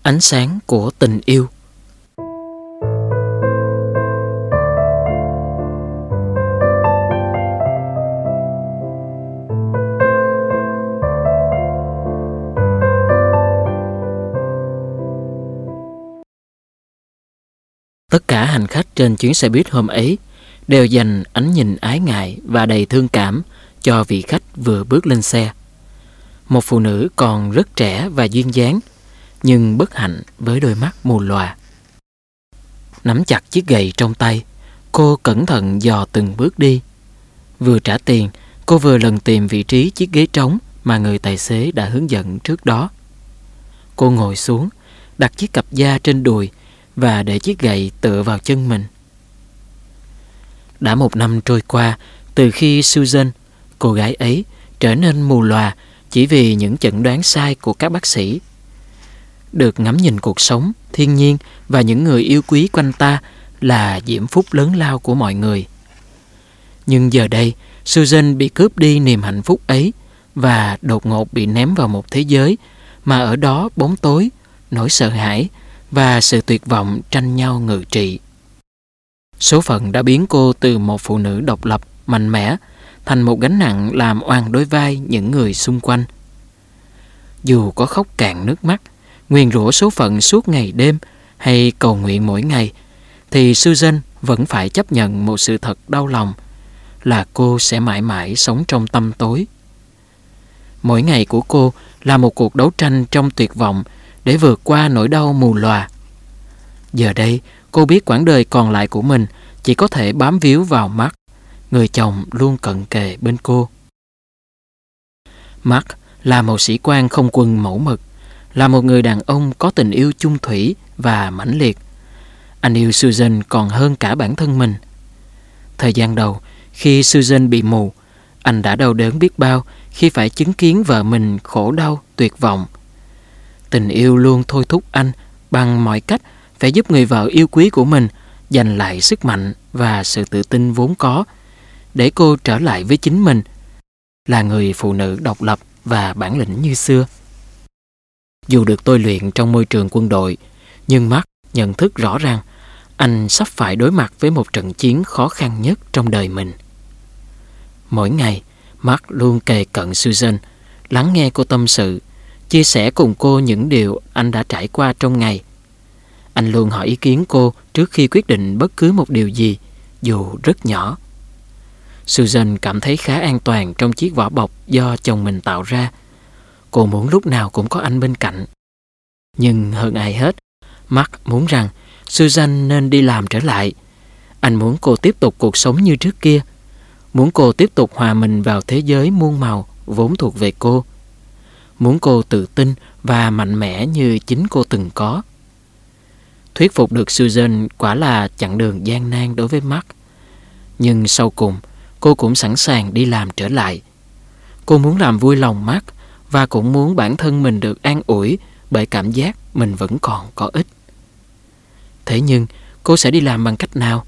Ánh sáng của tình yêu. Tất cả hành khách trên chuyến xe buýt hôm ấy đều dành ánh nhìn ái ngại và đầy thương cảm cho vị khách vừa bước lên xe. Một phụ nữ còn rất trẻ và duyên dáng, nhưng bất hạnh với đôi mắt mù lòa. Nắm chặt chiếc gậy trong tay, cô cẩn thận dò từng bước đi. Vừa trả tiền, cô vừa lần tìm vị trí chiếc ghế trống mà người tài xế đã hướng dẫn trước đó. Cô ngồi xuống, đặt chiếc cặp da trên đùi và để chiếc gậy tựa vào chân mình. Đã 1 năm trôi qua từ khi Susan, cô gái ấy, trở nên mù lòa chỉ vì những chẩn đoán sai của các bác sĩ. Được ngắm nhìn cuộc sống, thiên nhiên và những người yêu quý quanh ta là diễm phúc lớn lao của mọi người. Nhưng giờ đây, Susan bị cướp đi niềm hạnh phúc ấy và đột ngột bị ném vào một thế giới mà ở đó bóng tối, nỗi sợ hãi và sự tuyệt vọng tranh nhau ngự trị. Số phận đã biến cô từ một phụ nữ độc lập, mạnh mẽ thành một gánh nặng làm oan đối vai những người xung quanh. Dù có khóc cạn nước mắt, nguyền rủa số phận suốt ngày đêm hay cầu nguyện mỗi ngày, thì Susan vẫn phải chấp nhận một sự thật đau lòng là cô sẽ mãi mãi sống trong tăm tối. Mỗi ngày của cô là một cuộc đấu tranh trong tuyệt vọng để vượt qua nỗi đau mù lòa. Giờ đây, cô biết quãng đời còn lại của mình chỉ có thể bám víu vào Mark, người chồng luôn cận kề bên cô. Mark là một sĩ quan không quân mẫu mực, là một người đàn ông có tình yêu chung thủy và mãnh liệt. Anh yêu Susan còn hơn cả bản thân mình. Thời gian đầu, khi Susan bị mù, anh đã đau đớn biết bao khi phải chứng kiến vợ mình khổ đau, tuyệt vọng. Tình yêu luôn thôi thúc anh bằng mọi cách phải giúp người vợ yêu quý của mình giành lại sức mạnh và sự tự tin vốn có, để cô trở lại với chính mình, là người phụ nữ độc lập và bản lĩnh như xưa. Dù được tôi luyện trong môi trường quân đội, nhưng Mark nhận thức rõ rằng anh sắp phải đối mặt với một trận chiến khó khăn nhất trong đời mình. Mỗi ngày, Mark luôn kề cận Susan, lắng nghe cô tâm sự, chia sẻ cùng cô những điều anh đã trải qua trong ngày. Anh luôn hỏi ý kiến cô trước khi quyết định bất cứ một điều gì, dù rất nhỏ. Susan cảm thấy khá an toàn trong chiếc vỏ bọc do chồng mình tạo ra. Cô muốn lúc nào cũng có anh bên cạnh. Nhưng hơn ai hết, Mark muốn rằng Susan nên đi làm trở lại. Anh muốn cô tiếp tục cuộc sống như trước kia, muốn cô tiếp tục hòa mình vào thế giới muôn màu vốn thuộc về cô, muốn cô tự tin và mạnh mẽ như chính cô từng có. Thuyết phục được Susan quả là chặng đường gian nan đối với Mark. Nhưng sau cùng, cô cũng sẵn sàng đi làm trở lại. Cô muốn làm vui lòng Mark và cũng muốn bản thân mình được an ủi bởi cảm giác mình vẫn còn có ích. Thế nhưng, cô sẽ đi làm bằng cách nào?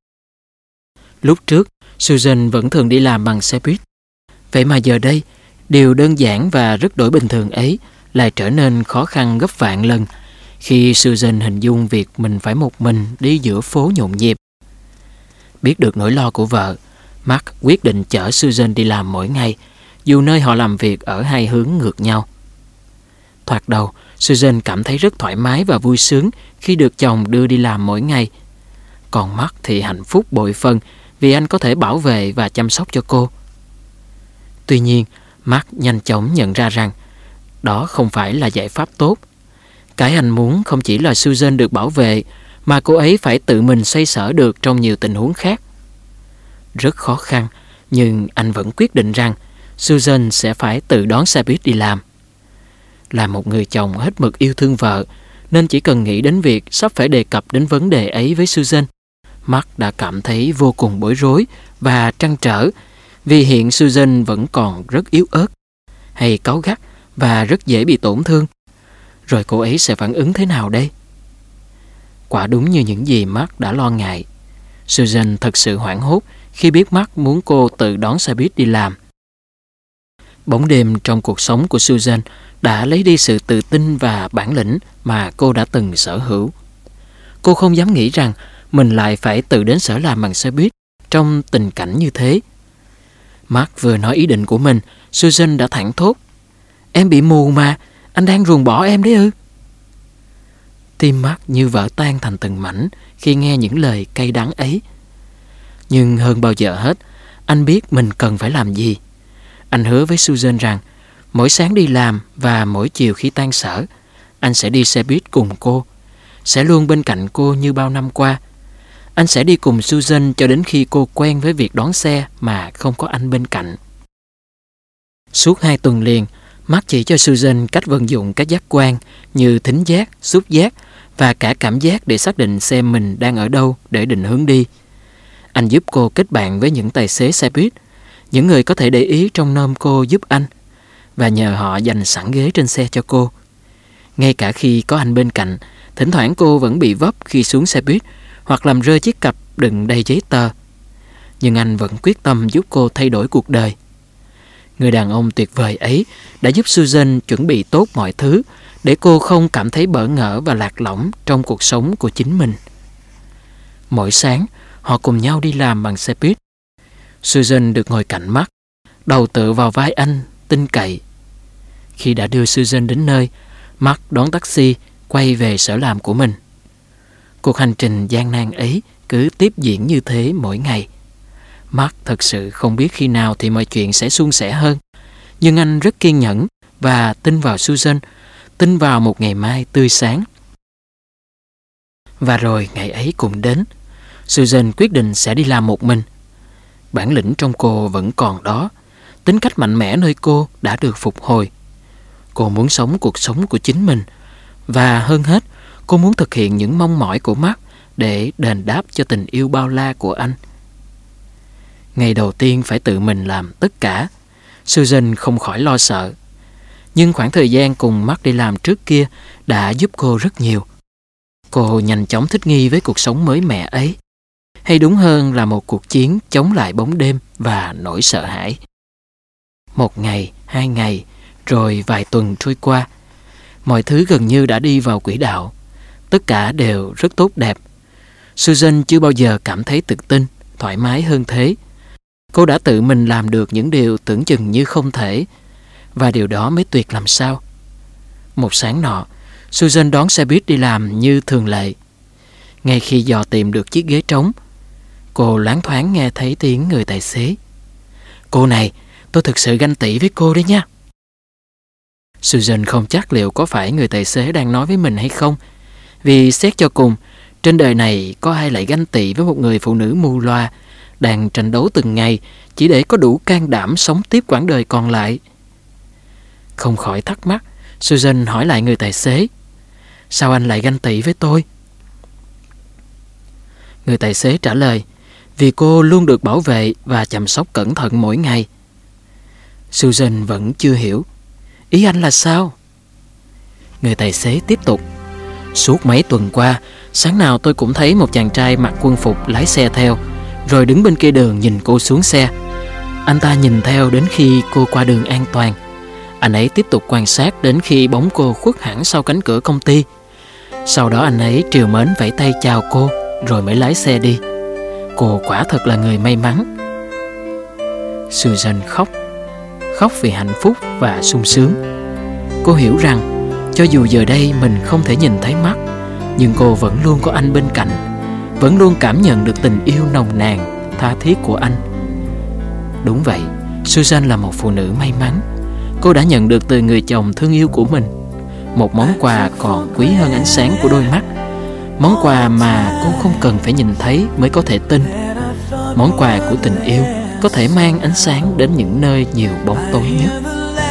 Lúc trước, Susan vẫn thường đi làm bằng xe buýt. Vậy mà giờ đây, điều đơn giản và rất đổi bình thường ấy lại trở nên khó khăn gấp vạn lần khi Susan hình dung việc mình phải một mình đi giữa phố nhộn nhịp. Biết được nỗi lo của vợ, Mark quyết định chở Susan đi làm mỗi ngày, dù nơi họ làm việc ở hai hướng ngược nhau. Thoạt đầu, Susan cảm thấy rất thoải mái và vui sướng khi được chồng đưa đi làm mỗi ngày. Còn Mark thì hạnh phúc bội phần vì anh có thể bảo vệ và chăm sóc cho cô. Tuy nhiên, Mark nhanh chóng nhận ra rằng đó không phải là giải pháp tốt. Cái anh muốn không chỉ là Susan được bảo vệ, mà cô ấy phải tự mình xoay sở được trong nhiều tình huống khác. Rất khó khăn, nhưng anh vẫn quyết định rằng Susan sẽ phải tự đón xe buýt đi làm. Là một người chồng hết mực yêu thương vợ, nên chỉ cần nghĩ đến việc sắp phải đề cập đến vấn đề ấy với Susan, Mark đã cảm thấy vô cùng bối rối và trăn trở, vì hiện Susan vẫn còn rất yếu ớt, hay cáu gắt và rất dễ bị tổn thương. Rồi cô ấy sẽ phản ứng thế nào đây? Quả đúng như những gì Mark đã lo ngại. Susan thật sự hoảng hốt khi biết Mark muốn cô tự đón xe buýt đi làm. Bóng đêm trong cuộc sống của Susan đã lấy đi sự tự tin và bản lĩnh mà cô đã từng sở hữu. Cô không dám nghĩ rằng mình lại phải tự đến sở làm bằng xe buýt trong tình cảnh như thế. Mark vừa nói ý định của mình, Susan đã thẳng thốt: "Em bị mù mà, anh đang ruồng bỏ em đấy ư?" Tim Mark như vỡ tan thành từng mảnh khi nghe những lời cay đắng ấy. Nhưng hơn bao giờ hết, anh biết mình cần phải làm gì. Anh hứa với Susan rằng mỗi sáng đi làm và mỗi chiều khi tan sở, anh sẽ đi xe buýt cùng cô, sẽ luôn bên cạnh cô như bao năm qua. Anh sẽ đi cùng Susan cho đến khi cô quen với việc đón xe mà không có anh bên cạnh. Suốt 2 tuần liền, Mark chỉ cho Susan cách vận dụng các giác quan như thính giác, xúc giác và cả cảm giác để xác định xem mình đang ở đâu để định hướng đi. Anh giúp cô kết bạn với những tài xế xe buýt, những người có thể để ý trông nom cô giúp anh, và nhờ họ dành sẵn ghế trên xe cho cô. Ngay cả khi có anh bên cạnh, thỉnh thoảng cô vẫn bị vấp khi xuống xe buýt hoặc làm rơi chiếc cặp đựng đầy giấy tờ. Nhưng anh vẫn quyết tâm giúp cô thay đổi cuộc đời. Người đàn ông tuyệt vời ấy đã giúp Susan chuẩn bị tốt mọi thứ để cô không cảm thấy bỡ ngỡ và lạc lõng trong cuộc sống của chính mình. Mỗi sáng, họ cùng nhau đi làm bằng xe buýt. Susan được ngồi cạnh Mark, đầu tựa vào vai anh, tin cậy. Khi đã đưa Susan đến nơi, Mark đón taxi quay về sở làm của mình. Cuộc hành trình gian nan ấy cứ tiếp diễn như thế mỗi ngày. Mark thật sự không biết khi nào thì mọi chuyện sẽ suôn sẻ hơn. Nhưng anh rất kiên nhẫn và tin vào Susan, tin vào một ngày mai tươi sáng. Và rồi ngày ấy cũng đến. Susan quyết định sẽ đi làm một mình. Bản lĩnh trong cô vẫn còn đó. Tính cách mạnh mẽ nơi cô đã được phục hồi. Cô muốn sống cuộc sống của chính mình. Và hơn hết, cô muốn thực hiện những mong mỏi của Mark để đền đáp cho tình yêu bao la của anh. Ngày đầu tiên phải tự mình làm tất cả, Susan không khỏi lo sợ. Nhưng khoảng thời gian cùng Mark đi làm trước kia đã giúp cô rất nhiều. Cô nhanh chóng thích nghi với cuộc sống mới mẻ ấy. Hay đúng hơn là một cuộc chiến chống lại bóng đêm và nỗi sợ hãi. 1 ngày, 2 ngày, rồi vài tuần trôi qua. Mọi thứ gần như đã đi vào quỹ đạo. Tất cả đều rất tốt đẹp. Susan chưa bao giờ cảm thấy tự tin, thoải mái hơn thế. Cô đã tự mình làm được những điều tưởng chừng như không thể. Và điều đó mới tuyệt làm sao. Một sáng nọ, Susan đón xe buýt đi làm như thường lệ. Ngay khi dò tìm được chiếc ghế trống, cô loáng thoáng nghe thấy tiếng người tài xế: "Cô này, tôi thực sự ganh tị với cô đấy nha." Susan không chắc liệu có phải người tài xế đang nói với mình hay không. Vì xét cho cùng, trên đời này có ai lại ganh tị với một người phụ nữ mù loa đang tranh đấu từng ngày chỉ để có đủ can đảm sống tiếp quãng đời còn lại. Không khỏi thắc mắc, Susan hỏi lại người tài xế: "Sao anh lại ganh tị với tôi?" Người tài xế trả lời: "Vì cô luôn được bảo vệ và chăm sóc cẩn thận mỗi ngày." Susan vẫn chưa hiểu. "Ý anh là sao?" Người tài xế tiếp tục: "Suốt mấy tuần qua, sáng nào tôi cũng thấy một chàng trai mặc quân phục lái xe theo, rồi đứng bên kia đường nhìn cô xuống xe. Anh ta nhìn theo đến khi cô qua đường an toàn. Anh ấy tiếp tục quan sát đến khi bóng cô khuất hẳn sau cánh cửa công ty. Sau đó anh ấy trìu mến vẫy tay chào cô, rồi mới lái xe đi. Cô quả thật là người may mắn." Susan khóc vì hạnh phúc và sung sướng. Cô hiểu rằng cho dù giờ đây mình không thể nhìn thấy Mark, nhưng cô vẫn luôn có anh bên cạnh, vẫn luôn cảm nhận được tình yêu nồng nàn, tha thiết của anh. Đúng vậy, Susan là một phụ nữ may mắn. Cô đã nhận được từ người chồng thương yêu của mình một món quà còn quý hơn ánh sáng của đôi mắt. Món quà mà cô không cần phải nhìn thấy mới có thể tin. Món quà của tình yêu có thể mang ánh sáng đến những nơi nhiều bóng tối nhất.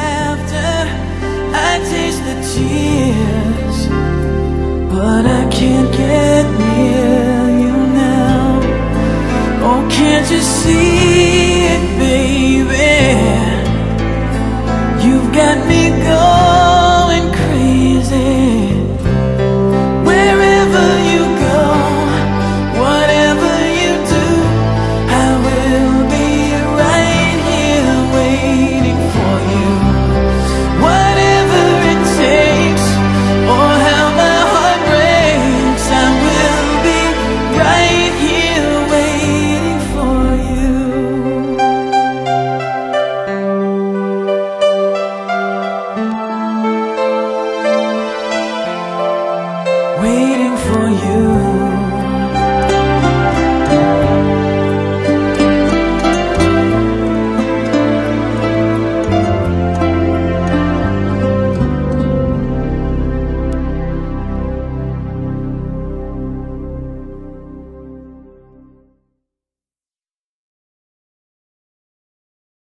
But I can't get near you now. Oh, can't you see it, baby? You've got me